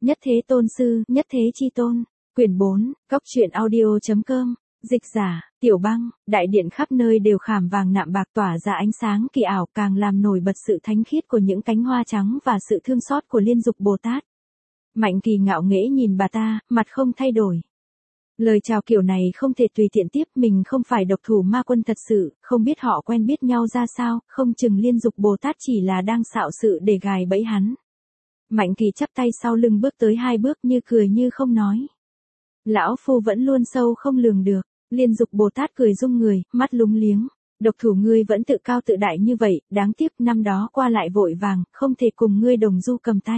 Nhất Thế Tôn Sư, Nhất Thế Chi Tôn. Quyển 4, Cốc truyện audio.com. Dịch giả, Tiểu Băng. Đại điện khắp nơi đều khảm vàng nạm bạc tỏa ra ánh sáng kỳ ảo, càng làm nổi bật sự thánh khiết của những cánh hoa trắng và sự thương xót của Liên Dục Bồ Tát. Mạnh Kỳ ngạo nghễ nhìn bà ta, mặt không thay đổi. Lời chào kiểu này không thể tùy tiện tiếp, mình không phải độc thủ ma quân thật sự, không biết họ quen biết nhau ra sao, không chừng Liên Dục Bồ Tát chỉ là đang xạo sự để gài bẫy hắn. Mạnh Kỳ chắp tay sau lưng bước tới 2 bước, như cười như không nói. Lão phu vẫn luôn sâu không lường được. Liên Dục Bồ Tát cười rung người, mắt lúng liếng. Độc thủ ngươi vẫn tự cao tự đại như vậy, đáng tiếc năm đó qua lại vội vàng, không thể cùng ngươi đồng du cầm tay.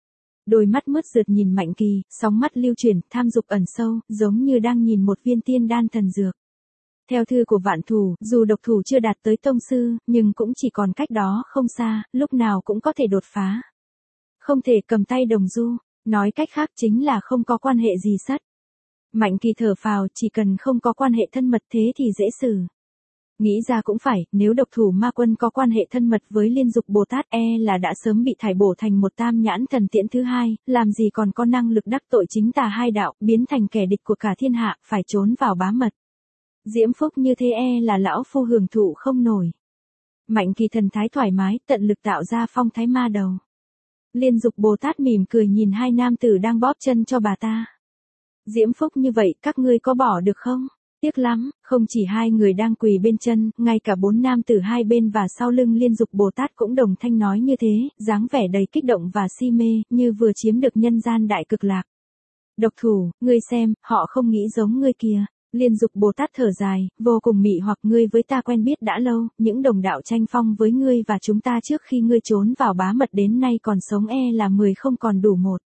Đôi mắt mướt rượt nhìn Mạnh Kỳ, sóng mắt lưu chuyển, tham dục ẩn sâu, giống như đang nhìn một viên tiên đan thần dược. Theo thư của vạn thủ, dù độc thủ chưa đạt tới tông sư, nhưng cũng chỉ còn cách đó không xa, lúc nào cũng có thể đột phá. Không thể cầm tay đồng du, nói cách khác chính là không có quan hệ gì sắt. Mạnh Kỳ thở phào, chỉ cần không có quan hệ thân mật thế thì dễ xử. Nghĩ ra cũng phải, nếu độc thủ ma quân có quan hệ thân mật với Liên Dục Bồ Tát là đã sớm bị thải bổ thành một tam nhãn thần tiễn thứ hai, làm gì còn có năng lực đắc tội chính tà hai đạo, biến thành kẻ địch của cả thiên hạ, phải trốn vào bá mật. Diễm phúc như thế là lão phu hưởng thụ không nổi. Mạnh Kỳ thần thái thoải mái, tận lực tạo ra phong thái ma đầu. Liên Dục Bồ Tát mỉm cười nhìn 2 nam tử đang bóp chân cho bà ta. Diễm phúc như vậy, các ngươi có bỏ được không? Tiếc lắm, không chỉ 2 người đang quỳ bên chân, ngay cả 4 nam tử 2 bên và sau lưng Liên Dục Bồ Tát cũng đồng thanh nói như thế, dáng vẻ đầy kích động và si mê, như vừa chiếm được nhân gian đại cực lạc. Độc thủ, ngươi xem, họ không nghĩ giống ngươi kìa. Liên Dục Bồ Tát thở dài, vô cùng mị hoặc, ngươi với ta quen biết đã lâu, những đồng đạo tranh phong với ngươi và chúng ta trước khi ngươi trốn vào bá mật đến nay còn sống là 10 không còn đủ 1.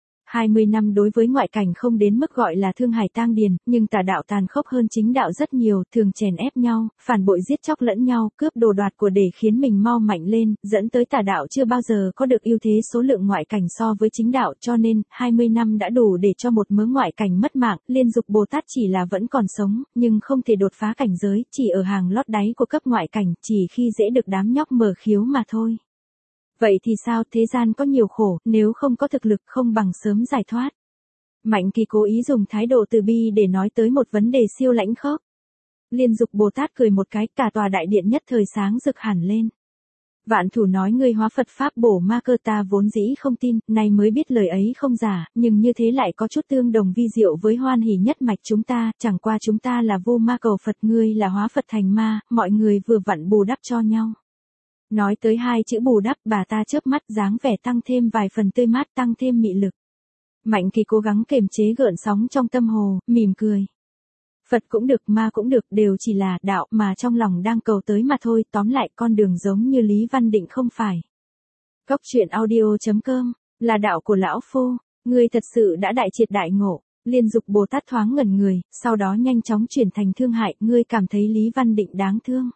20 năm đối với ngoại cảnh không đến mức gọi là thương hải tang điền, nhưng tà đạo tàn khốc hơn chính đạo rất nhiều, thường chèn ép nhau, phản bội giết chóc lẫn nhau, cướp đồ đoạt của để khiến mình mau mạnh lên, dẫn tới tà đạo chưa bao giờ có được ưu thế số lượng ngoại cảnh so với chính đạo, cho nên 20 năm đã đủ để cho một mớ ngoại cảnh mất mạng. Liên Dục Bồ Tát chỉ là vẫn còn sống, nhưng không thể đột phá cảnh giới, chỉ ở hàng lót đáy của cấp ngoại cảnh, chỉ khi dễ được đám nhóc mở khiếu mà thôi. Vậy thì sao, thế gian có nhiều khổ, nếu không có thực lực không bằng sớm giải thoát. Mạnh Kỳ cố ý dùng thái độ từ bi để nói tới một vấn đề siêu lãnh khốc. Liên Dục Bồ Tát cười một cái, cả tòa đại điện nhất thời sáng rực hẳn lên. Vạn thủ nói ngươi hóa Phật Pháp bổ ma cơ, ta vốn dĩ không tin, nay mới biết lời ấy không giả, nhưng như thế lại có chút tương đồng vi diệu với hoan hỷ nhất mạch chúng ta, chẳng qua chúng ta là vô ma cầu Phật, ngươi là hóa Phật thành ma, mọi người vừa vặn bù đắp cho nhau. Nói tới 2 chữ bù đắp, bà ta chớp mắt, dáng vẻ tăng thêm vài phần tươi mát, tăng thêm mị lực. Mạnh Kỳ cố gắng kiềm chế gợn sóng trong tâm hồ, mỉm cười. Phật cũng được, ma cũng được, đều chỉ là đạo mà trong lòng đang cầu tới mà thôi, tóm lại con đường giống như Lý Văn Định không phải. Cốc truyện audio.com, là đạo của lão phu, ngươi thật sự đã đại triệt đại ngộ. Liên Dục Bồ Tát thoáng ngẩn người, sau đó nhanh chóng chuyển thành thương hại, ngươi cảm thấy Lý Văn Định đáng thương.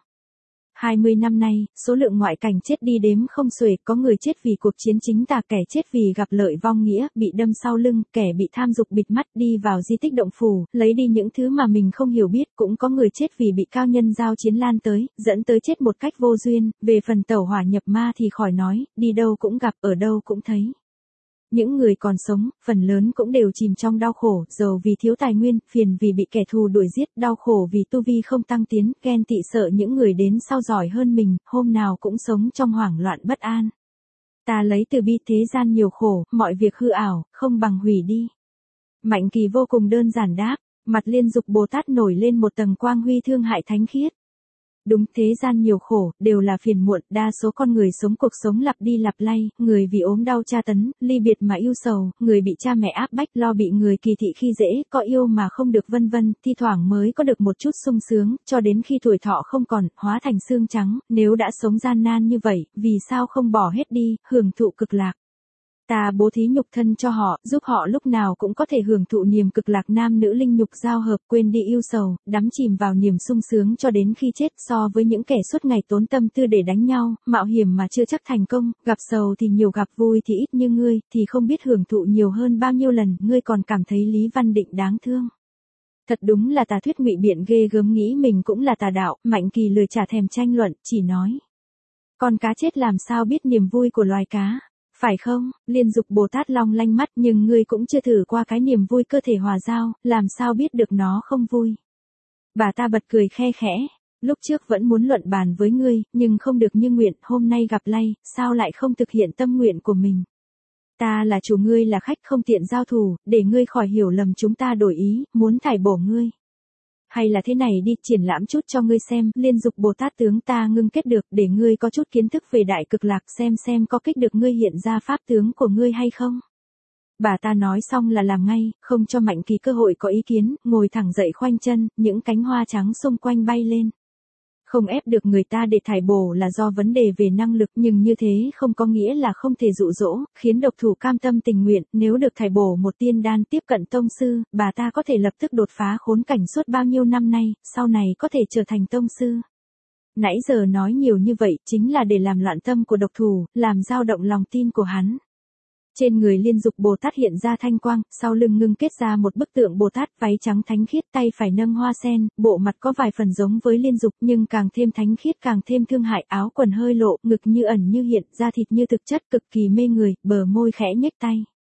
20 năm nay, số lượng ngoại cảnh chết đi đếm không xuể, có người chết vì cuộc chiến chính tà, kẻ chết vì gặp lợi vong nghĩa, bị đâm sau lưng, kẻ bị tham dục bịt mắt đi vào di tích động phủ, lấy đi những thứ mà mình không hiểu biết, cũng có người chết vì bị cao nhân giao chiến lan tới, dẫn tới chết một cách vô duyên, về phần tẩu hỏa nhập ma thì khỏi nói, đi đâu cũng gặp, ở đâu cũng thấy. Những người còn sống, phần lớn cũng đều chìm trong đau khổ, giàu vì thiếu tài nguyên, phiền vì bị kẻ thù đuổi giết, đau khổ vì tu vi không tăng tiến, ghen tị sợ những người đến sau giỏi hơn mình, hôm nào cũng sống trong hoảng loạn bất an. Ta lấy từ bi, thế gian nhiều khổ, mọi việc hư ảo, không bằng hủy đi. Mạnh Kỳ vô cùng đơn giản đáp, mặt Liên Dục Bồ Tát nổi lên một tầng quang huy thương hại thánh khiết. Đúng, thế gian nhiều khổ, đều là phiền muộn, đa số con người sống cuộc sống lặp đi lặp lay, người vì ốm đau tra tấn, ly biệt mà ưu sầu, người bị cha mẹ áp bách, lo bị người kỳ thị khi dễ, có yêu mà không được vân vân, thi thoảng mới có được một chút sung sướng, cho đến khi tuổi thọ không còn, hóa thành xương trắng, nếu đã sống gian nan như vậy, vì sao không bỏ hết đi, hưởng thụ cực lạc. Ta bố thí nhục thân cho họ, giúp họ lúc nào cũng có thể hưởng thụ niềm cực lạc, nam nữ linh nhục giao hợp, quên đi ưu sầu, đắm chìm vào niềm sung sướng cho đến khi chết. So với những kẻ suốt ngày tốn tâm tư để đánh nhau, mạo hiểm mà chưa chắc thành công, gặp sầu thì nhiều gặp vui thì ít, như ngươi, thì không biết hưởng thụ nhiều hơn bao nhiêu lần, ngươi còn cảm thấy Lý Văn Định đáng thương. Thật đúng là tà thuyết ngụy biện ghê gớm, nghĩ mình cũng là tà đạo. Mạnh Kỳ lười chả thèm tranh luận, chỉ nói. Con cá chết làm sao biết niềm vui của loài cá. Phải không? Liên Dục Bồ Tát long lanh mắt, nhưng ngươi cũng chưa thử qua cái niềm vui cơ thể hòa giao, làm sao biết được nó không vui. Bà ta bật cười khe khẽ. Lúc trước vẫn muốn luận bàn với ngươi, nhưng không được như nguyện, hôm nay gặp lay, sao lại không thực hiện tâm nguyện của mình. Ta là chủ, ngươi là khách, không tiện giao thủ, để ngươi khỏi hiểu lầm chúng ta đổi ý, muốn thải bổ ngươi. Hay là thế này đi, triển lãm chút cho ngươi xem, Liên Dục Bồ Tát tướng ta ngưng kết được, để ngươi có chút kiến thức về đại cực lạc, xem có kích được ngươi hiện ra pháp tướng của ngươi hay không. Bà ta nói xong là làm ngay, không cho Mạnh Kỳ cơ hội có ý kiến, ngồi thẳng dậy khoanh chân, những cánh hoa trắng xung quanh bay lên. Không ép được người ta để thải bổ là do vấn đề về năng lực, nhưng như thế không có nghĩa là không thể dụ dỗ, khiến độc thủ cam tâm tình nguyện, nếu được thải bổ một tiên đan tiếp cận tông sư, bà ta có thể lập tức đột phá khốn cảnh suốt bao nhiêu năm nay, sau này có thể trở thành tông sư. Nãy giờ nói nhiều như vậy chính là để làm loạn tâm của độc thủ, làm dao động lòng tin của hắn. Trên người Liên Dục Bồ Tát hiện ra thanh quang, sau lưng ngưng kết ra một bức tượng Bồ Tát, váy trắng thánh khiết, tay phải nâng hoa sen, bộ mặt có vài phần giống với Liên Dục nhưng càng thêm thánh khiết, càng thêm thương hại, áo quần hơi lộ, ngực như ẩn như hiện, da thịt như thực chất, cực kỳ mê người, bờ môi khẽ nhếch tay.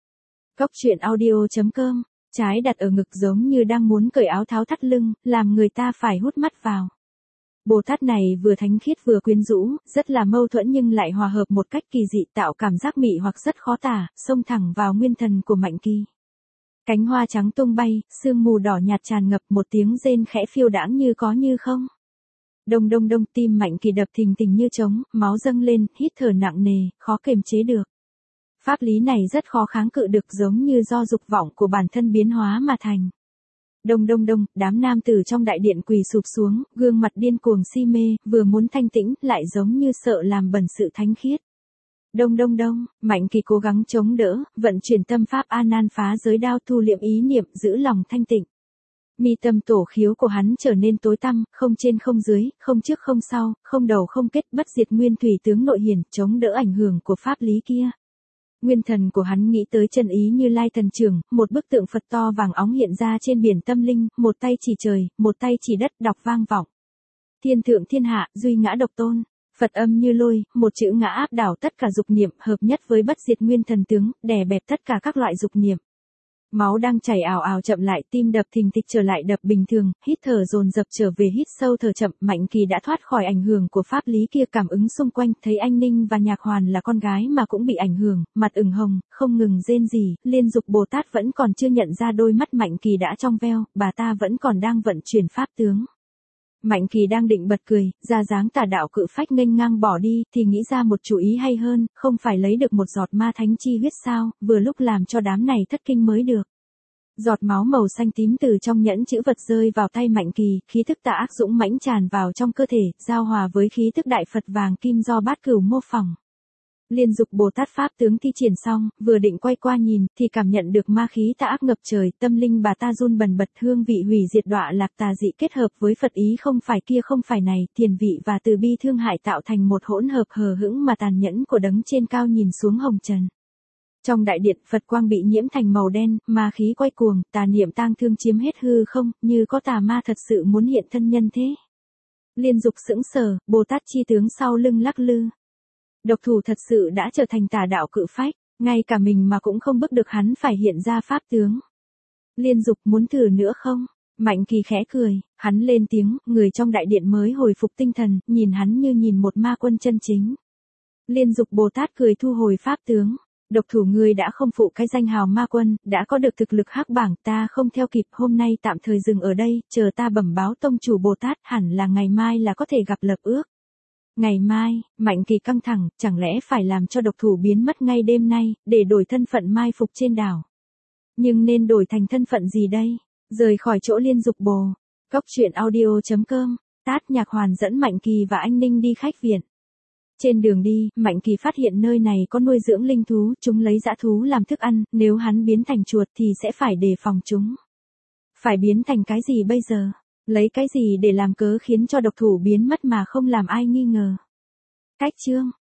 Góc truyện audio.com, trái đặt ở ngực giống như đang muốn cởi áo tháo thắt lưng, làm người ta phải hút mắt vào. Bồ Tát này vừa thánh khiết vừa quyến rũ, rất là mâu thuẫn nhưng lại hòa hợp một cách kỳ dị, tạo cảm giác mị hoặc rất khó tả, xông thẳng vào nguyên thần của Mạnh Kỳ. Cánh hoa trắng tung bay, sương mù đỏ nhạt tràn ngập, một tiếng rên khẽ phiêu đãng như có như không. Đông đông đông, tim Mạnh Kỳ đập thình thình như trống, máu dâng lên, hít thở nặng nề, khó kiềm chế được. Pháp lý này rất khó kháng cự được, giống như do dục vọng của bản thân biến hóa mà thành. Đông đông đông, đám nam tử trong đại điện quỳ sụp xuống, gương mặt điên cuồng si mê, vừa muốn thanh tĩnh, lại giống như sợ làm bẩn sự thánh khiết. Đông đông đông, Mạnh Kỳ cố gắng chống đỡ, vận chuyển tâm pháp A Nan phá giới đao, thu liệm ý niệm, giữ lòng thanh tịnh. Mi tâm tổ khiếu của hắn trở nên tối tăm, không trên không dưới, không trước không sau, không đầu không kết, bất diệt nguyên thủy tướng nội hiển, chống đỡ ảnh hưởng của pháp lý kia. Nguyên thần của hắn nghĩ tới chân ý Như Lai thần trưởng, một bức tượng Phật to vàng óng hiện ra trên biển tâm linh, một tay chỉ trời, một tay chỉ đất, đọc vang vọng. Thiên thượng thiên hạ, duy ngã độc tôn. Phật âm như lôi, một chữ ngã áp đảo tất cả dục niệm, hợp nhất với bất diệt nguyên thần tướng, đè bẹp tất cả các loại dục niệm. Máu đang chảy ào ào chậm lại, tim đập thình thịch trở lại đập bình thường, hít thở dồn dập trở về hít sâu thở chậm, Mạnh Kỳ đã thoát khỏi ảnh hưởng của pháp lý kia, cảm ứng xung quanh, thấy Anh Ninh và Nhạc Hoàn là con gái mà cũng bị ảnh hưởng, mặt ửng hồng, không ngừng rên rỉ, Liên Dục Bồ Tát vẫn còn chưa nhận ra đôi mắt Mạnh Kỳ đã trong veo, bà ta vẫn còn đang vận chuyển pháp tướng. Mạnh Kỳ đang định bật cười, ra dáng tà đạo cự phách nghênh ngang bỏ đi, thì nghĩ ra một chủ ý hay hơn, không phải lấy được một giọt ma thánh chi huyết sao, vừa lúc làm cho đám này thất kinh mới được. Giọt máu màu xanh tím từ trong nhẫn chữ vật rơi vào tay Mạnh Kỳ, khí thức tà ác dũng mãnh tràn vào trong cơ thể, giao hòa với khí thức đại Phật vàng kim do Bát Cửu mô phỏng. Liên Dục Bồ Tát pháp tướng thi triển xong, vừa định quay qua nhìn, thì cảm nhận được ma khí tà ác ngập trời, tâm linh bà ta run bần bật, hương vị hủy diệt đọa lạc tà dị kết hợp với Phật ý không phải kia không phải này, thiền vị và từ bi thương hại tạo thành một hỗn hợp hờ hững mà tàn nhẫn của đấng trên cao nhìn xuống hồng trần. Trong đại điện, Phật quang bị nhiễm thành màu đen, ma khí quay cuồng, tà niệm tang thương chiếm hết hư không, như có tà ma thật sự muốn hiện thân nhân thế. Liên Dục sững sờ, Bồ Tát chi tướng sau lưng lắc lư. Độc thủ thật sự đã trở thành tà đạo cự phách, ngay cả mình mà cũng không bức được hắn phải hiện ra pháp tướng. Liên Dục muốn thử nữa không? Mạnh Kỳ khẽ cười, hắn lên tiếng, người trong đại điện mới hồi phục tinh thần, nhìn hắn như nhìn một ma quân chân chính. Liên Dục Bồ Tát cười thu hồi pháp tướng. Độc thủ ngươi đã không phụ cái danh hào ma quân, đã có được thực lực hắc bảng, ta không theo kịp, hôm nay tạm thời dừng ở đây, chờ ta bẩm báo tông chủ Bồ Tát, hẳn là ngày mai là có thể gặp lập ước. Ngày mai, Mạnh Kỳ căng thẳng, chẳng lẽ phải làm cho độc thủ biến mất ngay đêm nay, để đổi thân phận mai phục trên đảo. Nhưng nên đổi thành thân phận gì đây? Rời khỏi chỗ Liên Dục Bồ. Góc truyện audio.com, Tát Nhạc Hoàn dẫn Mạnh Kỳ và Anh Ninh đi khách viện. Trên đường đi, Mạnh Kỳ phát hiện nơi này có nuôi dưỡng linh thú, chúng lấy dã thú làm thức ăn, nếu hắn biến thành chuột thì sẽ phải đề phòng chúng. Phải biến thành cái gì bây giờ? Lấy cái gì để làm cớ khiến cho độc thủ biến mất mà không làm ai nghi ngờ? Cách chương